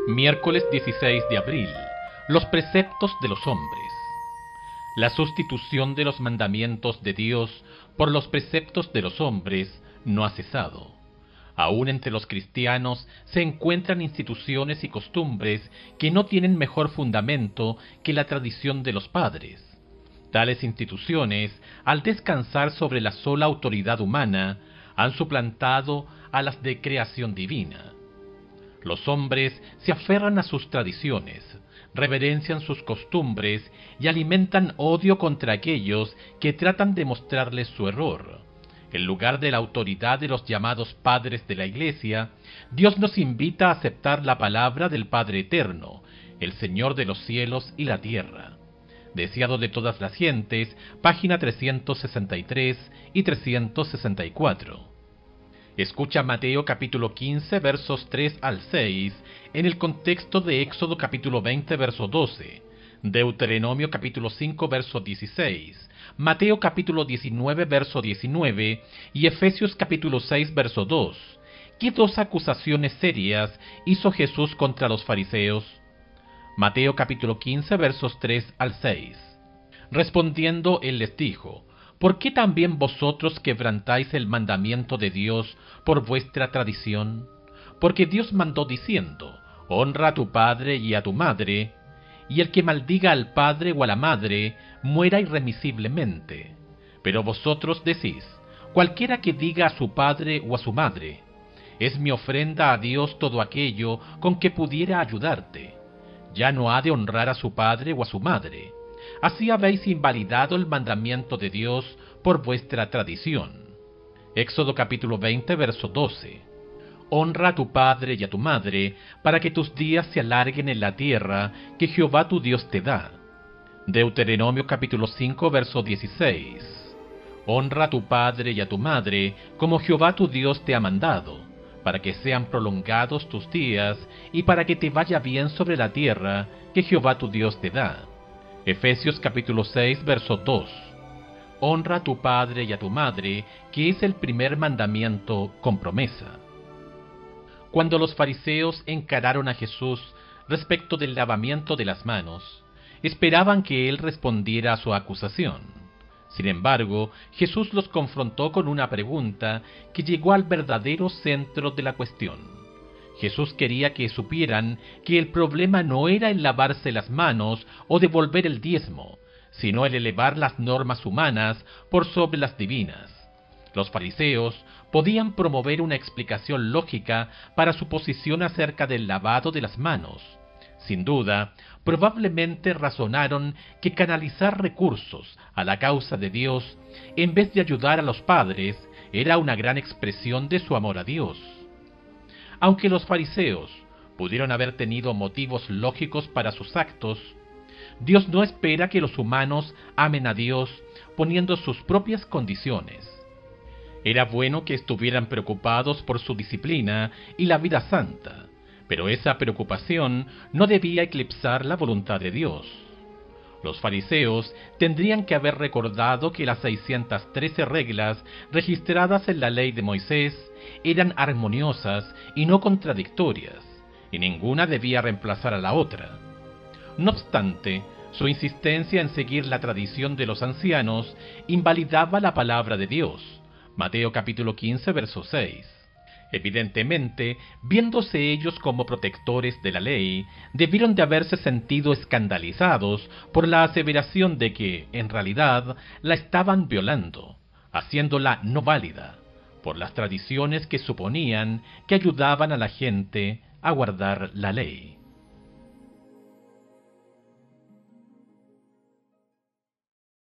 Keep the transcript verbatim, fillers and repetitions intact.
Miércoles dieciséis de abril. Los preceptos de los hombres. La sustitución de los mandamientos de Dios por los preceptos de los hombres no ha cesado. Aún entre los cristianos se encuentran instituciones y costumbres que no tienen mejor fundamento que la tradición de los padres. Tales instituciones, al descansar sobre la sola autoridad humana, han suplantado a las de creación divina. Los hombres se aferran a sus tradiciones, reverencian sus costumbres y alimentan odio contra aquellos que tratan de mostrarles su error. En lugar de la autoridad de los llamados padres de la Iglesia, Dios nos invita a aceptar la palabra del Padre Eterno, el Señor de los cielos y la tierra. Deseado de todas las gentes, página trescientos sesenta y tres y trescientos sesenta y cuatro. Escucha Mateo capítulo quince versos tres al seis en el contexto de Éxodo capítulo veinte verso doce, Deuteronomio capítulo cinco verso dieciséis, Mateo capítulo diecinueve verso diecinueve y Efesios capítulo seis verso dos. ¿Qué dos acusaciones serias hizo Jesús contra los fariseos? Mateo capítulo quince versos tres al seis. Respondiendo él les dijo: ¿Por qué también vosotros quebrantáis el mandamiento de Dios por vuestra tradición? Porque Dios mandó diciendo: honra a tu padre y a tu madre, y el que maldiga al padre o a la madre, muera irremisiblemente. Pero vosotros decís: cualquiera que diga a su padre o a su madre, es mi ofrenda a Dios todo aquello con que pudiera ayudarte, ya no ha de honrar a su padre o a su madre. Así habéis invalidado el mandamiento de Dios por vuestra tradición. Éxodo capítulo veinte verso doce. Honra a tu padre y a tu madre, para que tus días se alarguen en la tierra que Jehová tu Dios te da. Deuteronomio capítulo cinco verso dieciséis. Honra a tu padre y a tu madre, como Jehová tu Dios te ha mandado, para que sean prolongados tus días y para que te vaya bien sobre la tierra que Jehová tu Dios te da. Efesios capítulo seis verso dos. Honra a tu padre y a tu madre, que es el primer mandamiento con promesa. Cuando los fariseos encararon a Jesús respecto del lavamiento de las manos, esperaban que él respondiera a su acusación. Sin embargo, Jesús los confrontó con una pregunta que llegó al verdadero centro de la cuestión. Jesús quería que supieran que el problema no era el lavarse las manos o devolver el diezmo, sino el elevar las normas humanas por sobre las divinas. Los fariseos podían promover una explicación lógica para su posición acerca del lavado de las manos. Sin duda, probablemente razonaron que canalizar recursos a la causa de Dios, en vez de ayudar a los padres, era una gran expresión de su amor a Dios. Aunque los fariseos pudieron haber tenido motivos lógicos para sus actos, Dios no espera que los humanos amen a Dios poniendo sus propias condiciones. Era bueno que estuvieran preocupados por su disciplina y la vida santa, pero esa preocupación no debía eclipsar la voluntad de Dios. Los fariseos tendrían que haber recordado que las seiscientas trece reglas registradas en la ley de Moisés eran armoniosas y no contradictorias, y ninguna debía reemplazar a la otra. No obstante, su insistencia en seguir la tradición de los ancianos invalidaba la palabra de Dios. Mateo capítulo quince verso seis. Evidentemente, viéndose ellos como protectores de la ley, debieron de haberse sentido escandalizados por la aseveración de que, en realidad, la estaban violando, haciéndola no válida, por las tradiciones que suponían que ayudaban a la gente a guardar la ley.